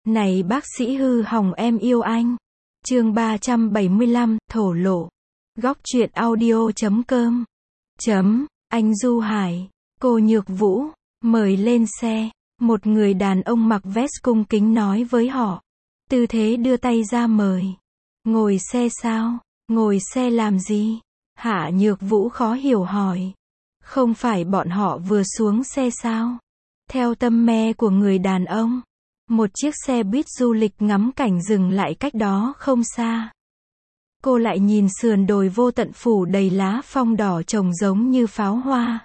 Này bác sĩ hư hỏng em yêu anh. Chương 375, thổ lộ. Góc truyện audio.com. Anh Du Hải, cô Nhược Vũ, mời lên xe. Một người đàn ông mặc vest cung kính nói với họ. Tư thế đưa tay ra mời. Ngồi xe sao? Ngồi xe làm gì? Hạ Nhược Vũ khó hiểu hỏi. Không phải bọn họ vừa xuống xe sao? Theo tâm me của người đàn ông, một chiếc xe buýt du lịch ngắm cảnh dừng lại cách đó không xa. Cô lại nhìn sườn đồi vô tận phủ đầy lá phong đỏ trông giống như pháo hoa.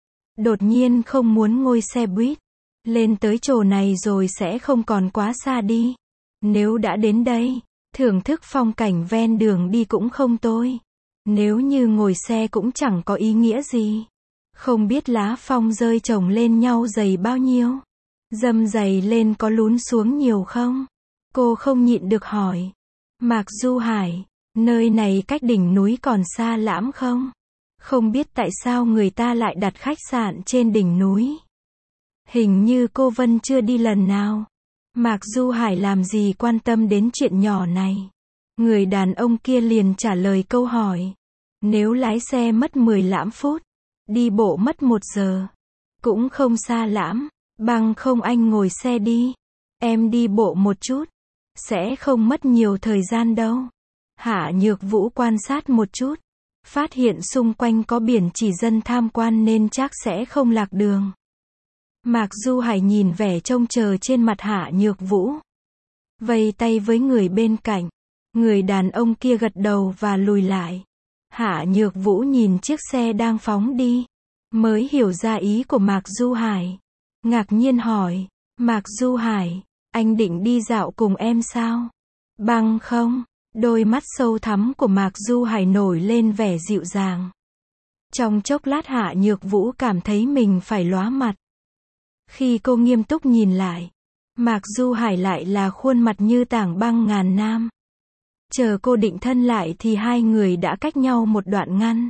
Đột nhiên không muốn ngồi xe buýt. Lên tới chỗ này rồi sẽ không còn quá xa đi. Nếu đã đến đây, thưởng thức phong cảnh ven đường đi cũng không tồi. Nếu như ngồi xe cũng chẳng có ý nghĩa gì. Không biết lá phong rơi chồng lên nhau dày bao nhiêu. Dâm dày lên có lún xuống nhiều không? Cô không nhịn được hỏi. Mạc Du Hải, nơi này cách đỉnh núi còn xa lắm không? Không biết tại sao người ta lại đặt khách sạn trên đỉnh núi. Hình như cô Vân chưa đi lần nào. Mạc Du Hải làm gì quan tâm đến chuyện nhỏ này. Người đàn ông kia liền trả lời câu hỏi. Nếu lái xe mất 15 phút, đi bộ mất 1 giờ, cũng không xa lắm. Bằng không anh ngồi xe đi. Em đi bộ một chút. Sẽ không mất nhiều thời gian đâu. Hạ Nhược Vũ quan sát một chút. Phát hiện xung quanh có biển chỉ dân tham quan nên chắc sẽ không lạc đường. Mạc Du Hải nhìn vẻ trông chờ trên mặt Hạ Nhược Vũ. Vây tay với người bên cạnh. Người đàn ông kia gật đầu và lùi lại. Hạ Nhược Vũ nhìn chiếc xe đang phóng đi. Mới hiểu ra ý của Mạc Du Hải. Ngạc nhiên hỏi. Mạc Du Hải, anh định đi dạo cùng em sao? Bằng không? Đôi mắt sâu thẳm của Mạc Du Hải nổi lên vẻ dịu dàng. Trong chốc lát Hạ Nhược Vũ cảm thấy mình phải lóa mặt. Khi cô nghiêm túc nhìn lại, Mạc Du Hải lại là khuôn mặt như tảng băng ngàn năm. Chờ cô định thân lại thì hai người đã cách nhau một đoạn ngăn.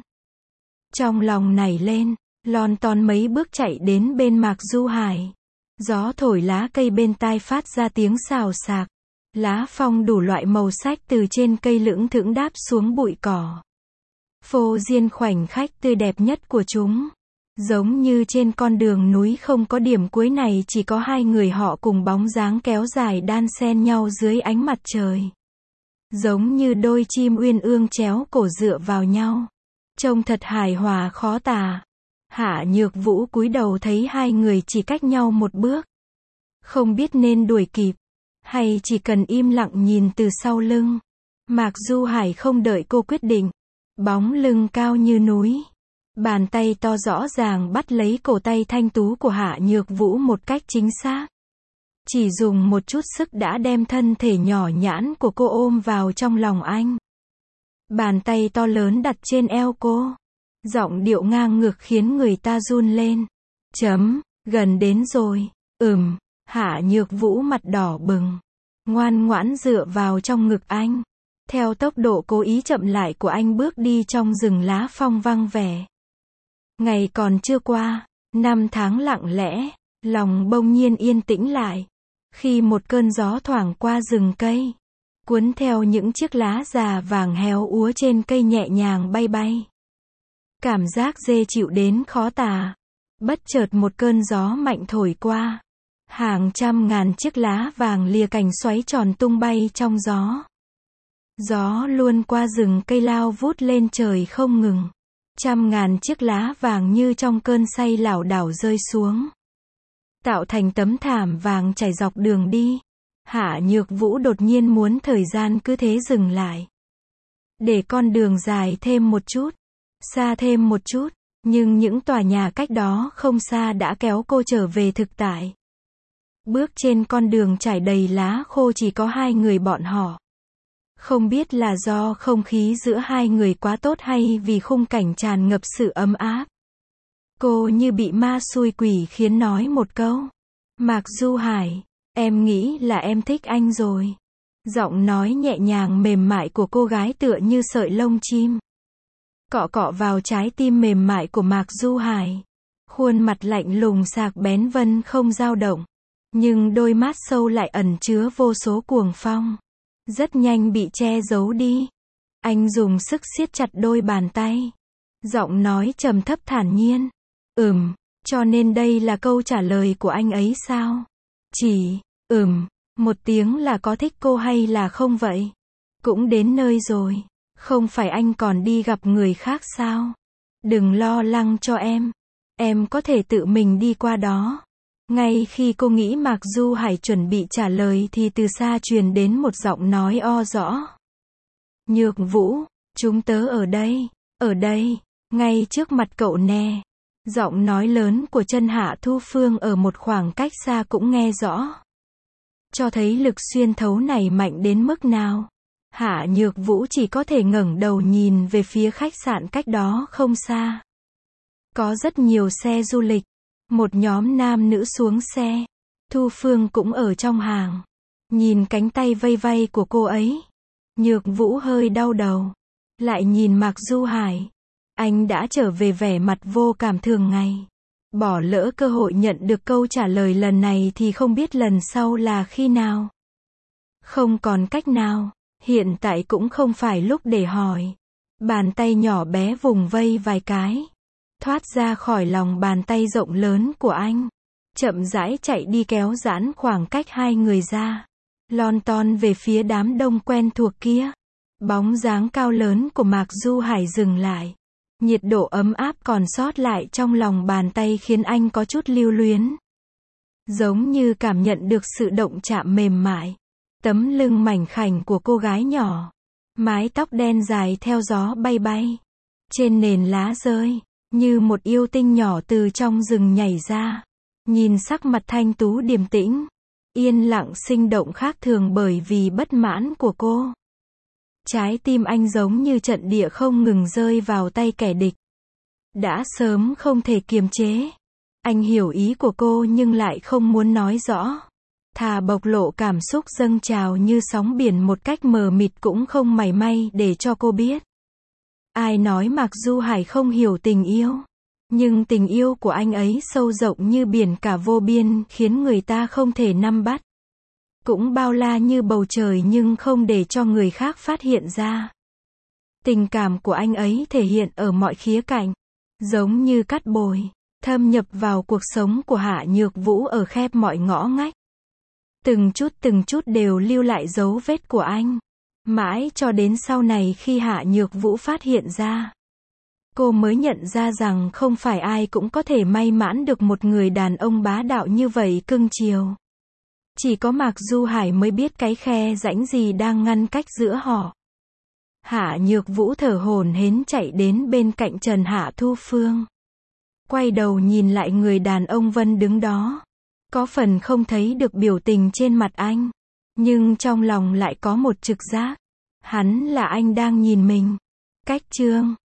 Trong lòng nảy lên, lon ton mấy bước chạy đến bên Mạc Du Hải. Gió thổi lá cây bên tai phát ra tiếng xào xạc. Lá phong đủ loại màu sắc từ trên cây lững thững đáp xuống bụi cỏ. Phô diên khoảnh khắc tươi đẹp nhất của chúng. Giống như trên con đường núi không có điểm cuối này chỉ có hai người họ cùng bóng dáng kéo dài đan xen nhau dưới ánh mặt trời. Giống như đôi chim uyên ương chéo cổ dựa vào nhau. Trông thật hài hòa khó tả. Hạ Nhược Vũ cúi đầu thấy hai người chỉ cách nhau một bước. Không biết nên đuổi kịp, hay chỉ cần im lặng nhìn từ sau lưng. Mạc Du Hải không đợi cô quyết định. Bóng lưng cao như núi. Bàn tay to rõ ràng bắt lấy cổ tay thanh tú của Hạ Nhược Vũ một cách chính xác. Chỉ dùng một chút sức đã đem thân thể nhỏ nhãn của cô ôm vào trong lòng anh. Bàn tay to lớn đặt trên eo cô. Giọng điệu ngang ngược khiến người ta run lên. Gần đến rồi. Hạ Nhược Vũ mặt đỏ bừng. Ngoan ngoãn dựa vào trong ngực anh. Theo tốc độ cố ý chậm lại của anh bước đi trong rừng lá phong vang vẻ. Ngày còn chưa qua, 5 tháng lặng lẽ, lòng bỗng nhiên yên tĩnh lại. Khi một cơn gió thoảng qua rừng cây, cuốn theo những chiếc lá già vàng héo úa trên cây nhẹ nhàng bay bay. Cảm giác dễ chịu đến khó tả. Bất chợt một cơn gió mạnh thổi qua. Hàng trăm ngàn chiếc lá vàng lìa cành xoáy tròn tung bay trong gió. Gió luôn qua rừng cây lao vút lên trời không ngừng. Trăm ngàn chiếc lá vàng như trong cơn say lảo đảo rơi xuống. Tạo thành tấm thảm vàng trải dọc đường đi. Hạ Nhược Vũ đột nhiên muốn thời gian cứ thế dừng lại. Để con đường dài thêm một chút. Xa thêm một chút. Nhưng những tòa nhà cách đó không xa đã kéo cô trở về thực tại. Bước trên con đường trải đầy lá khô chỉ có hai người bọn họ. Không biết là do không khí giữa hai người quá tốt hay vì khung cảnh tràn ngập sự ấm áp. Cô như bị ma xui quỷ khiến nói một câu. Mạc Du Hải, em nghĩ là em thích anh rồi. Giọng nói nhẹ nhàng mềm mại của cô gái tựa như sợi lông chim. Cọ cọ vào trái tim mềm mại của Mạc Du Hải. Khuôn mặt lạnh lùng sạc bén vân không dao động. Nhưng đôi mắt sâu lại ẩn chứa vô số cuồng phong. Rất nhanh bị che giấu đi. Anh dùng sức siết chặt đôi bàn tay. Giọng nói trầm thấp thản nhiên. Cho nên đây là câu trả lời của anh ấy sao? Chỉ, một tiếng là có thích cô hay là không vậy? Cũng đến nơi rồi. Không phải anh còn đi gặp người khác sao? Đừng lo lắng cho em có thể tự mình đi qua đó. Ngay khi cô nghĩ Mạc Du Hải chuẩn bị trả lời thì từ xa truyền đến một giọng nói o rõ. Nhược Vũ, chúng tớ ở đây, ngay trước mặt cậu nè. Giọng nói lớn của Chân Hạ Thu Phương ở một khoảng cách xa cũng nghe rõ. Cho thấy lực xuyên thấu này mạnh đến mức nào. Hạ Nhược Vũ chỉ có thể ngẩng đầu nhìn về phía khách sạn cách đó không xa. Có rất nhiều xe du lịch. Một nhóm nam nữ xuống xe. Thu Phương cũng ở trong hàng. Nhìn cánh tay vây vây của cô ấy. Nhược Vũ hơi đau đầu. Lại nhìn Mạc Du Hải. Anh đã trở về vẻ mặt vô cảm thường ngày. Bỏ lỡ cơ hội nhận được câu trả lời lần này thì không biết lần sau là khi nào. Không còn cách nào. Hiện tại cũng không phải lúc để hỏi. Bàn tay nhỏ bé vùng vây vài cái. Thoát ra khỏi lòng bàn tay rộng lớn của anh. Chậm rãi chạy đi kéo giãn khoảng cách hai người ra. Lon ton về phía đám đông quen thuộc kia. Bóng dáng cao lớn của Mạc Du Hải dừng lại. Nhiệt độ ấm áp còn sót lại trong lòng bàn tay khiến anh có chút lưu luyến. Giống như cảm nhận được sự động chạm mềm mại. Tấm lưng mảnh khảnh của cô gái nhỏ. Mái tóc đen dài theo gió bay bay. Trên nền lá rơi. Như một yêu tinh nhỏ từ trong rừng nhảy ra. Nhìn sắc mặt thanh tú điềm tĩnh. Yên lặng sinh động khác thường bởi vì bất mãn của cô. Trái tim anh giống như trận địa không ngừng rơi vào tay kẻ địch. Đã sớm không thể kiềm chế. Anh hiểu ý của cô nhưng lại không muốn nói rõ. Thà bộc lộ cảm xúc dâng trào như sóng biển một cách mờ mịt cũng không mảy may để cho cô biết. Ai nói Mạc Du Hải không hiểu tình yêu. Nhưng tình yêu của anh ấy sâu rộng như biển cả vô biên khiến người ta không thể nắm bắt. Cũng bao la như bầu trời nhưng không để cho người khác phát hiện ra. Tình cảm của anh ấy thể hiện ở mọi khía cạnh. Giống như cát bồi, thâm nhập vào cuộc sống của Hạ Nhược Vũ ở khép mọi ngõ ngách. Từng chút đều lưu lại dấu vết của anh. Mãi cho đến sau này khi Hạ Nhược Vũ phát hiện ra. Cô mới nhận ra rằng không phải ai cũng có thể may mắn được một người đàn ông bá đạo như vậy cưng chiều. Chỉ có Mạc Du Hải mới biết cái khe rãnh gì đang ngăn cách giữa họ. Hạ Nhược Vũ thở hổn hển chạy đến bên cạnh Trần Hạ Thu Phương. Quay đầu nhìn lại người đàn ông Vân đứng đó. Có phần không thấy được biểu tình trên mặt anh. Nhưng trong lòng lại có một trực giác. Hắn là anh đang nhìn mình. Cách chương